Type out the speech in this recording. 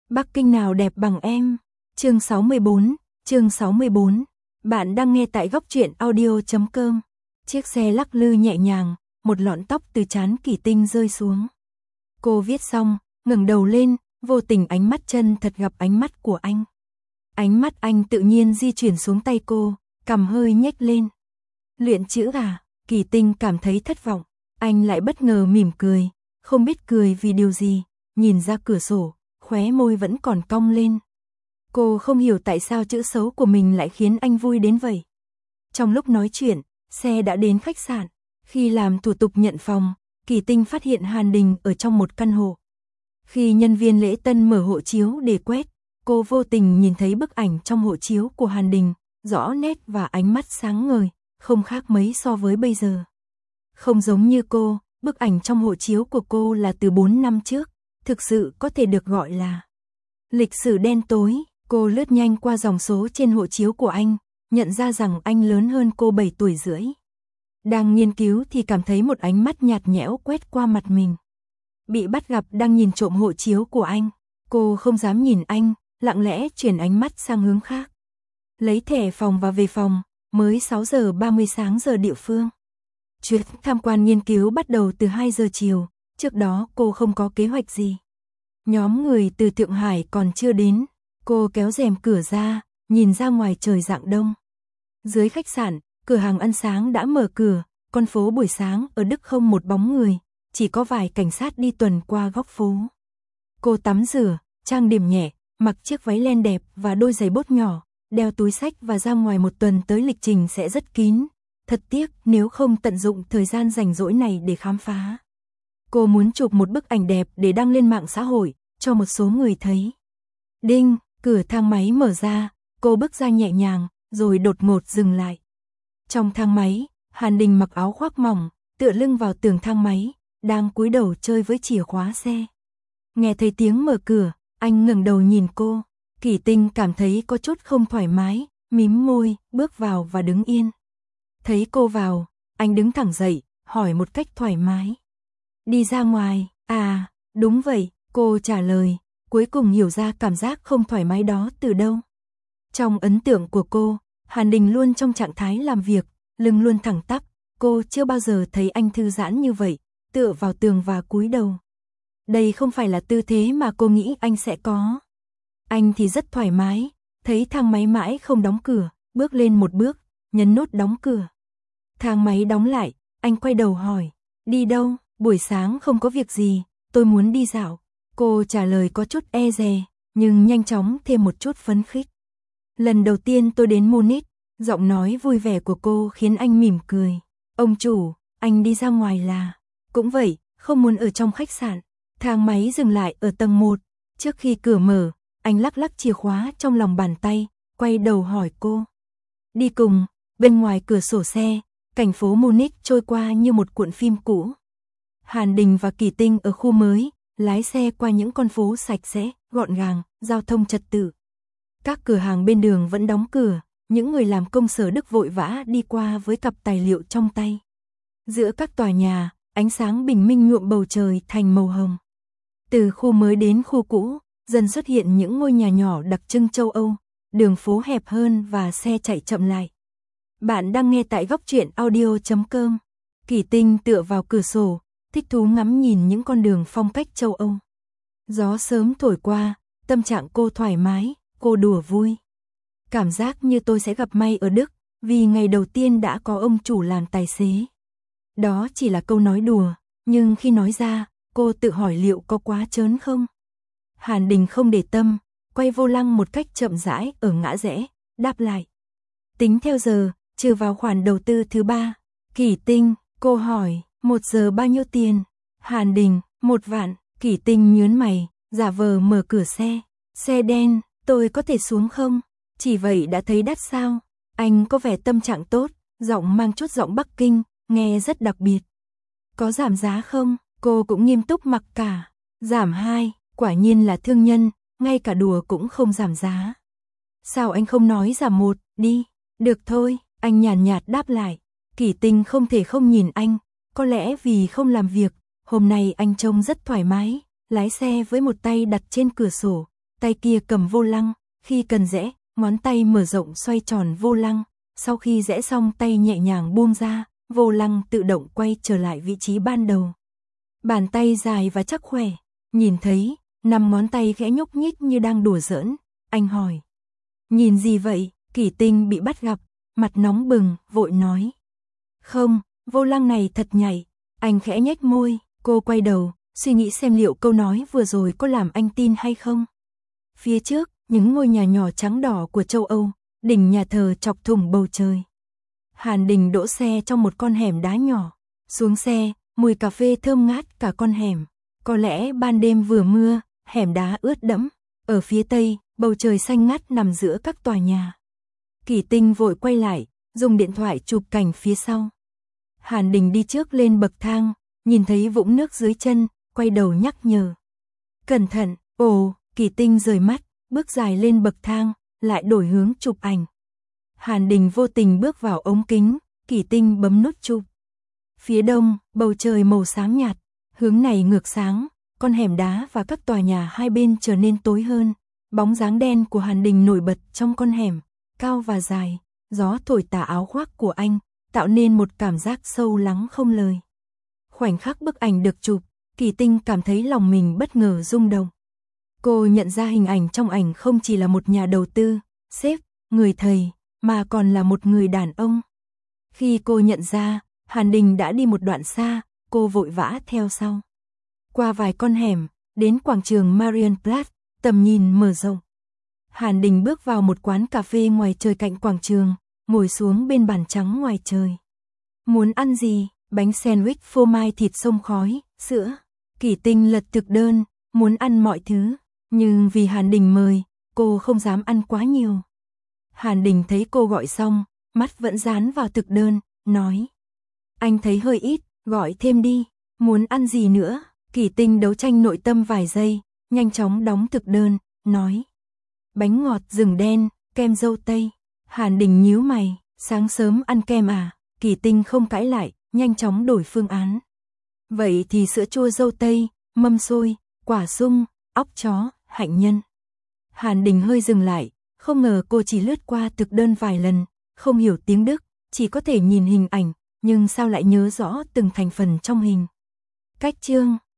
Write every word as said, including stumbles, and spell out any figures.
Bắc Kinh nào đẹp bằng em. Chương sáu mươi bốn, chương sáu mươi bốn. Bạn đang nghe tại góc truyện audio chấm com. Chiếc xe lắc lư nhẹ nhàng, một lọn tóc từ trán Kỳ Tinh rơi xuống. Cô viết xong, ngẩng đầu lên, vô tình ánh mắt chân thật gặp ánh mắt của anh. Ánh mắt anh tự nhiên di chuyển xuống tay cô, cằm hơi nhếch lên. Luyện chữ à? Kỳ Tinh cảm thấy thất vọng, anh lại bất ngờ mỉm cười, không biết cười vì điều gì, nhìn ra cửa sổ, khóe môi vẫn còn cong lên. Cô không hiểu tại sao chữ xấu của mình lại khiến anh vui đến vậy. Trong lúc nói chuyện, xe đã đến khách sạn. Khi làm thủ tục nhận phòng, Kỳ Tinh phát hiện Hàn Đình ở trong một căn hộ. Khi nhân viên lễ tân mở hộ chiếu để quét, cô vô tình nhìn thấy bức ảnh trong hộ chiếu của Hàn Đình, rõ nét và ánh mắt sáng ngời, không khác mấy so với bây giờ. Không giống như cô, bức ảnh trong hộ chiếu của cô là từ bốn năm trước, thực sự có thể được gọi là lịch sử đen tối. Cô lướt nhanh qua dòng số trên hộ chiếu của anh, nhận ra rằng anh lớn hơn cô bảy tuổi rưỡi. Đang nghiên cứu thì cảm thấy một ánh mắt nhạt nhẽo quét qua mặt mình. Bị bắt gặp đang nhìn trộm hộ chiếu của anh, cô không dám nhìn anh, lặng lẽ chuyển ánh mắt sang hướng khác. Lấy thẻ phòng và về phòng, mới sáu giờ ba mươi sáng giờ địa phương. Chuyến tham quan nghiên cứu bắt đầu từ hai giờ chiều, trước đó cô không có kế hoạch gì. Nhóm người từ Thượng Hải còn chưa đến, cô kéo rèm cửa ra, nhìn ra ngoài trời rạng đông. Dưới khách sạn, cửa hàng ăn sáng đã mở cửa, con phố buổi sáng ở Đức không một bóng người, chỉ có vài cảnh sát đi tuần qua góc phố. Cô tắm rửa, trang điểm nhẹ, mặc chiếc váy len đẹp và đôi giày bốt nhỏ, đeo túi xách và ra ngoài một tuần tới lịch trình sẽ rất kín. Thật tiếc nếu không tận dụng thời gian rảnh rỗi này để khám phá. Cô muốn chụp một bức ảnh đẹp để đăng lên mạng xã hội, cho một số người thấy. Đinh, cửa thang máy mở ra, cô bước ra nhẹ nhàng, rồi đột ngột dừng lại. Trong thang máy, Hàn Đình mặc áo khoác mỏng, tựa lưng vào tường thang máy, đang cúi đầu chơi với chìa khóa xe. Nghe thấy tiếng mở cửa, anh ngẩng đầu nhìn cô. Kỳ Tinh cảm thấy có chút không thoải mái, mím môi, bước vào và đứng yên. Thấy cô vào, anh đứng thẳng dậy, hỏi một cách thoải mái. Đi ra ngoài, à, đúng vậy, cô trả lời, cuối cùng hiểu ra cảm giác không thoải mái đó từ đâu. Trong ấn tượng của cô, Hàn Đình luôn trong trạng thái làm việc, lưng luôn thẳng tắp, cô chưa bao giờ thấy anh thư giãn như vậy, tựa vào tường và cúi đầu. Đây không phải là tư thế mà cô nghĩ anh sẽ có. Anh thì rất thoải mái, thấy thang máy mãi không đóng cửa, bước lên một bước, nhấn nút đóng cửa. Thang máy đóng lại, anh quay đầu hỏi, đi đâu? Buổi sáng không có việc gì, tôi muốn đi dạo. Cô trả lời có chút e dè, nhưng nhanh chóng thêm một chút phấn khích. Lần đầu tiên tôi đến Munich, giọng nói vui vẻ của cô khiến anh mỉm cười. Ông chủ, anh đi ra ngoài là? Cũng vậy, không muốn ở trong khách sạn. Thang máy dừng lại ở tầng một, trước khi cửa mở, anh lắc lắc chìa khóa trong lòng bàn tay, quay đầu hỏi cô. Đi cùng. Bên ngoài cửa sổ xe, cảnh phố Munich trôi qua như một cuộn phim cũ. Hàn Đình và Kỳ Tinh ở khu mới, lái xe qua những con phố sạch sẽ, gọn gàng, giao thông trật tự. Các cửa hàng bên đường vẫn đóng cửa, những người làm công sở Đức vội vã đi qua với cặp tài liệu trong tay. Giữa các tòa nhà, ánh sáng bình minh nhuộm bầu trời thành màu hồng. Từ khu mới đến khu cũ, dần xuất hiện những ngôi nhà nhỏ đặc trưng châu Âu, đường phố hẹp hơn và xe chạy chậm lại. Bạn đang nghe tại góc truyện audio chấm com. Kỳ Tinh tựa vào cửa sổ, thích thú ngắm nhìn những con đường phong cách châu Âu. Gió sớm thổi qua, tâm trạng cô thoải mái, cô đùa vui. Cảm giác như tôi sẽ gặp may ở Đức, vì ngày đầu tiên đã có ông chủ làm tài xế. Đó chỉ là câu nói đùa, nhưng khi nói ra, cô tự hỏi liệu có quá trớn không? Hàn Đình không để tâm, quay vô lăng một cách chậm rãi ở ngã rẽ, đáp lại. Tính theo giờ, trừ vào khoản đầu tư thứ ba. Kỳ Tinh, cô hỏi, một giờ bao nhiêu tiền? Hàn Đình, một vạn. Kỳ Tinh nhớn mày, giả vờ mở cửa xe. Xe đen, tôi có thể xuống không? Chỉ vậy đã thấy đắt sao? Anh có vẻ tâm trạng tốt, giọng mang chút giọng Bắc Kinh, nghe rất đặc biệt. Có giảm giá không? Cô cũng nghiêm túc mặc cả. Giảm hai, quả nhiên là thương nhân, ngay cả đùa cũng không giảm giá. Sao anh không nói giảm một, đi? Được thôi, anh nhàn nhạt đáp lại. Kỳ Tinh không thể không nhìn anh, có lẽ vì không làm việc, hôm nay anh trông rất thoải mái, lái xe với một tay đặt trên cửa sổ, tay kia cầm vô lăng, khi cần rẽ, ngón tay mở rộng xoay tròn vô lăng, sau khi rẽ xong tay nhẹ nhàng buông ra, vô lăng tự động quay trở lại vị trí ban đầu. Bàn tay dài và chắc khỏe, nhìn thấy, năm ngón tay khẽ nhúc nhích như đang đùa giỡn, anh hỏi. Nhìn gì vậy? Kỷ Tinh bị bắt gặp, mặt nóng bừng, vội nói. Không, vô lăng này thật nhảy. Anh khẽ nhếch môi, cô quay đầu, suy nghĩ xem liệu câu nói vừa rồi có làm anh tin hay không. Phía trước, những ngôi nhà nhỏ trắng đỏ của châu Âu, đỉnh nhà thờ chọc thủng bầu trời. Hàn Đình đỗ xe trong một con hẻm đá nhỏ, xuống xe, mùi cà phê thơm ngát cả con hẻm. Có lẽ ban đêm vừa mưa, hẻm đá ướt đẫm. Ở phía tây, bầu trời xanh ngắt nằm giữa các tòa nhà. Kỷ Tinh vội quay lại, dùng điện thoại chụp cảnh phía sau. Hàn Đình đi trước lên bậc thang, nhìn thấy vũng nước dưới chân, quay đầu nhắc nhở. Cẩn thận, ồ, Kỷ Tinh rời mắt, bước dài lên bậc thang, lại đổi hướng chụp ảnh. Hàn Đình vô tình bước vào ống kính, Kỷ Tinh bấm nút chụp. Phía đông, bầu trời màu xám nhạt, hướng này ngược sáng, con hẻm đá và các tòa nhà hai bên trở nên tối hơn. Bóng dáng đen của Hàn Đình nổi bật trong con hẻm, cao và dài, gió thổi tà áo khoác của anh, tạo nên một cảm giác sâu lắng không lời. Khoảnh khắc bức ảnh được chụp, Kỷ Tinh cảm thấy lòng mình bất ngờ rung động. Cô nhận ra hình ảnh trong ảnh không chỉ là một nhà đầu tư, sếp, người thầy, mà còn là một người đàn ông. Khi cô nhận ra, Hàn Đình đã đi một đoạn xa, cô vội vã theo sau. Qua vài con hẻm, đến quảng trường Marienplatz, tầm nhìn mở rộng. Hàn Đình bước vào một quán cà phê ngoài trời cạnh quảng trường, ngồi xuống bên bàn trắng ngoài trời. Muốn ăn gì? Bánh sandwich phô mai thịt xông khói, sữa. Kỷ Tinh lật thực đơn, muốn ăn mọi thứ, nhưng vì Hàn Đình mời, cô không dám ăn quá nhiều. Hàn Đình thấy cô gọi xong, mắt vẫn dán vào thực đơn, nói. Anh thấy hơi ít, gọi thêm đi, muốn ăn gì nữa? Kỷ Tinh đấu tranh nội tâm vài giây, nhanh chóng đóng thực đơn, nói. Bánh ngọt rừng đen, kem dâu tây. Hàn Đình nhíu mày, sáng sớm ăn kem à? Kỷ Tinh không cãi lại, nhanh chóng đổi phương án. Vậy thì sữa chua dâu tây, mâm xôi, quả sung, óc chó, hạnh nhân. Hàn Đình hơi dừng lại, không ngờ cô chỉ lướt qua thực đơn vài lần, không hiểu tiếng Đức, chỉ có thể nhìn hình ảnh, nhưng sao lại nhớ rõ từng thành phần trong hình. Cách chương